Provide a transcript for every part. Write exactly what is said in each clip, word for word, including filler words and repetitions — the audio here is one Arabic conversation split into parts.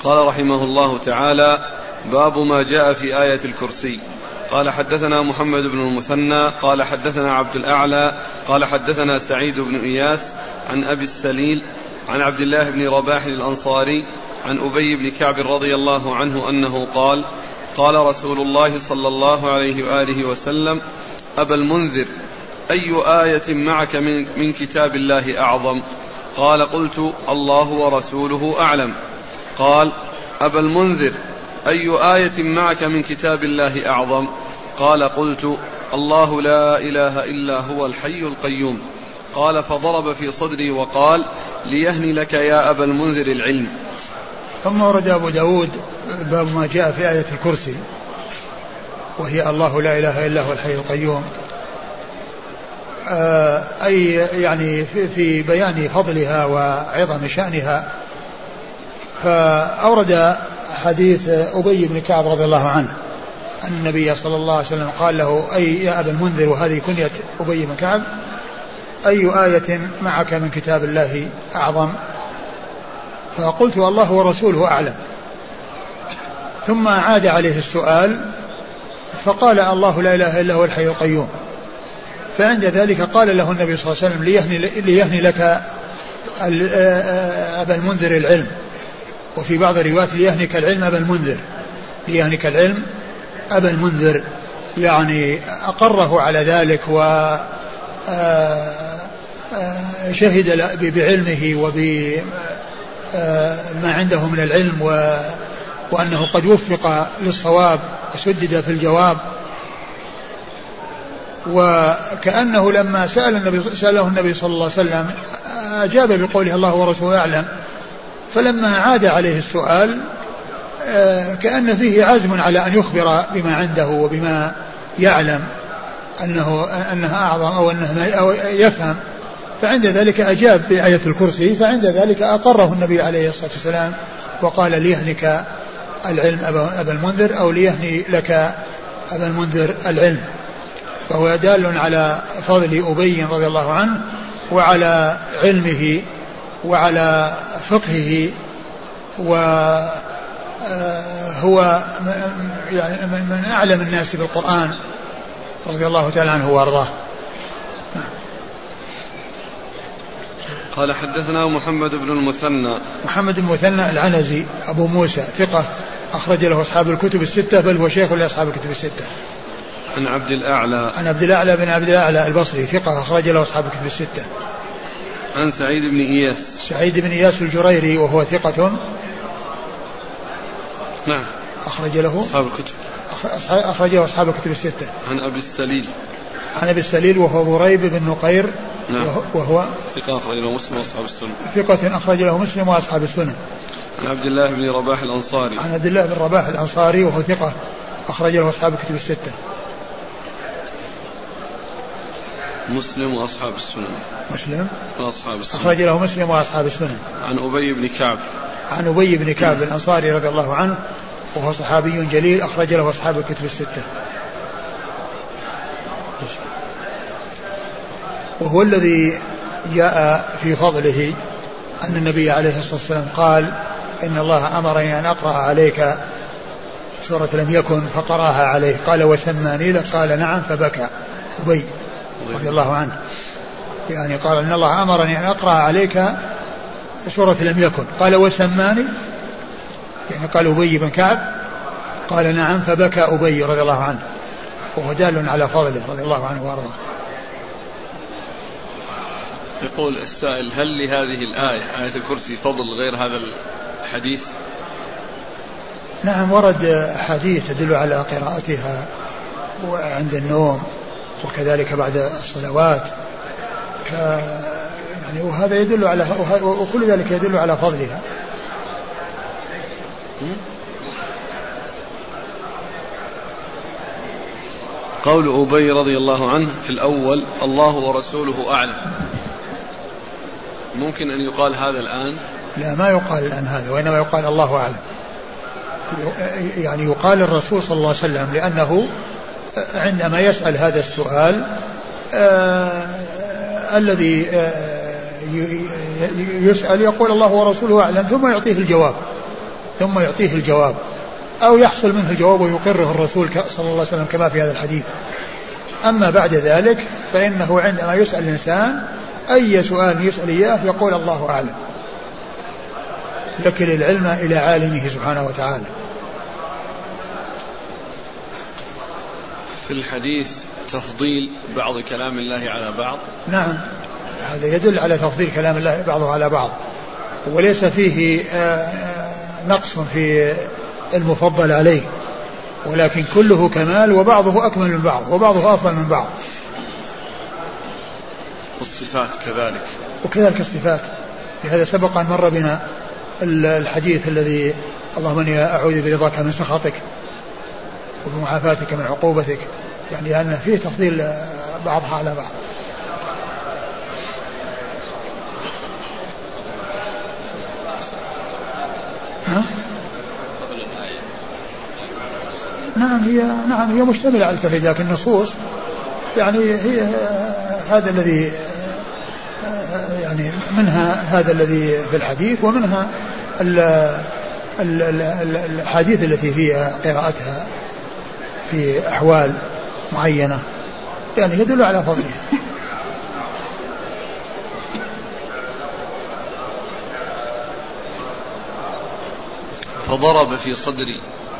قال رحمه الله تعالى: باب ما جاء في آية الكرسي. قال حدثنا محمد بن المثنى قال حدثنا عبد الأعلى قال حدثنا سعيد بن إياس عن أبي السليل عن عبد الله بن رباح الأنصاري عن أبي بن كعب رضي الله عنه أنه قال: قال رسول الله صلى الله عليه وآله وسلم: أبا المنذر، أي آية معك من, من كتاب الله أعظم؟ قال: قلت: الله ورسوله أعلم. قال: أبا المنذر، أي آية معك من كتاب الله أعظم؟ قال: قلت: الله لا إله إلا هو الحي القيوم. قال: فضرب في صدري وقال: ليهني لك يا أبا المنذر العلم. ثم ورد أبو داود باب ما جاء في آية الكرسي، وهي الله لا إله إلا هو الحي القيوم، أي يعني في بيان فضلها وعظم شأنها. فأورد حديث أبي بن كعب رضي الله عنه أن النبي صلى الله عليه وسلم قال له: أي يا أبا المنذر، وهذه كنية أبي بن كعب، أي آية معك من كتاب الله أعظم؟ فقلت: الله ورسوله أعلم. ثم عاد عليه السؤال فقال: الله لا إله إلا هو الحي القيوم. فعند ذلك قال له النبي صلى الله عليه وسلم: ليهني, ليهني لك أبا المنذر العلم. وفي بعض الروايات: ليهنك العلم أبا المنذر، ليهنك العلم أبا المنذر، يعني أقره على ذلك وشهد بعلمه وبما عنده من العلم، وأنه قد وفق للصواب وسدد في الجواب. وكأنه لما سأل النبي سأله النبي صلى الله عليه وسلم أجاب بقوله: الله ورسوله أعلم. فلما عاد عليه السؤال كأن فيه عزم على أن يخبر بما عنده وبما يعلم أنه أنها أعظم أو أنه أو يفهم. فعند ذلك أجاب بآية الكرسي، فعند ذلك أقره النبي عليه الصلاة والسلام وقال: ليهنك العلم أبا المنذر، أو ليهني لك أبا المنذر العلم. فهو دال على فضل أبي رضي الله عنه وعلى علمه وعلى فقهه، وهو يعني من أعلم الناس بالقرآن رضي الله تعالى عنه وارضاه. قال حدثنا محمد بن المثنى محمد بن المثنى العنزي أبو موسى ثقة أخرج له أصحاب الكتب الستة، بل هو شيخ لأصحاب الكتب الستة. عن عبد الأعلى عن عبد الأعلى بن عبد الأعلى البصري ثقة أخرج له أصحاب الكتب الستة. عن سعيد بن إياس سعيد بن إياس الجريري وهو ثقة نعم أخرج له أصحاب الكتب أخرج له أصحاب الكتب الستة. عن أبي السليل عن أبي السليل وهو ضريب بن نقير نعم. وهو ثقة أخرج له مسلم وأصحاب السنة. ثقة أخرج له مسلم وأصحاب السنة. عن عبد الله بن رباح الأنصاري عن عبد الله بن رباح الأنصاري وهو ثقة أخرج له أصحاب الكتب الستة. مسلم وأصحاب السنة. مسلم وأصحاب السنة أخرج له مسلم وأصحاب السنة. عن أبي بن كعب عن أبي بن كعب الأنصاري رضي الله عنه وهو صحابي جليل أخرج له أصحاب الكتب الستة. وهو الذي جاء في فضله أن النبي عليه الصلاة والسلام قال: إن الله أمرني أن أقرأ عليك سورة لم يكن فقرأها عليه. قال: وسماني لك؟ قال: نعم. فبكى أبي رضي الله عنه، يعني قال: إن الله أمرني أن أقرأ عليك سورة لم يكن. قال: وسماني؟ يعني قال أبي بن كعب. قال: نعم. فبكى أبي رضي الله عنه، وهو دال على فضله رضي الله عنه وارضاه. يقول السائل: هل لهذه الآية آية الكرسي فضل غير هذا الحديث؟ نعم، ورد حديث تدل على قراءتها عند النوم وكذلك بعد الصلوات، يعني وهذا يدل على، وكل ذلك يدل على فضلها. قول أبي رضي الله عنه في الأول: الله ورسوله أعلم، ممكن أن يقال هذا الآن؟ لا، ما يقال الآن هذا، وإنما يقال الله أعلم. يعني يقال الرسول صلى الله عليه وسلم، لأنه عندما يسأل هذا السؤال آه الذي آه يسأل يقول الله ورسوله أعلم، ثم يعطيه الجواب. ثم يعطيه الجواب، أو يحصل منه الجواب ويقره الرسول صلى الله عليه وسلم كما في هذا الحديث. أما بعد ذلك فإنه عندما يسأل الإنسان أي سؤال يسأل إياه يقول الله أعلم، يكل العلم إلى عالمه سبحانه وتعالى. في الحديث تفضيل بعض كلام الله على بعض. نعم، هذا يدل على تفضيل كلام الله بعضه على بعض، وليس فيه نقص في المفضل عليه، ولكن كله كمال وبعضه أكمل من بعض وبعضه أفضل من بعض. والصفات كذلك، وكذلك الصفات. لهذا سبق أن مر بنا الحديث الذي اللهم إني أعوذ برضاك من سخطك وبمعافاتك من عقوبتك، يعني أن فيه تفضيل بعضها على بعض. ها؟ نعم هي نعم هي مشتملة على التوحيد، لكن النصوص يعني هي هذا الذي يعني منها هذا الذي في الحديث، ومنها الحديث التي فيها قراءتها في أحوال معينة، يعني يدل على فضلها. فضرب في صدري.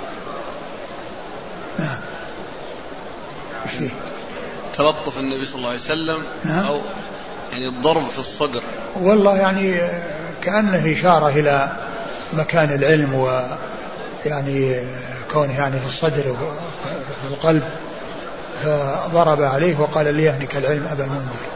نعم. ايش فيه؟ تلطف النبي صلى الله عليه وسلم. نعم. أو يعني الضرب في الصدر. والله يعني كأنه إشارة إلى مكان العلم، ويعني كونه يعني في الصدر وفي القلب، فضرب عليه وقال ليهنك العلم أبا المنذر.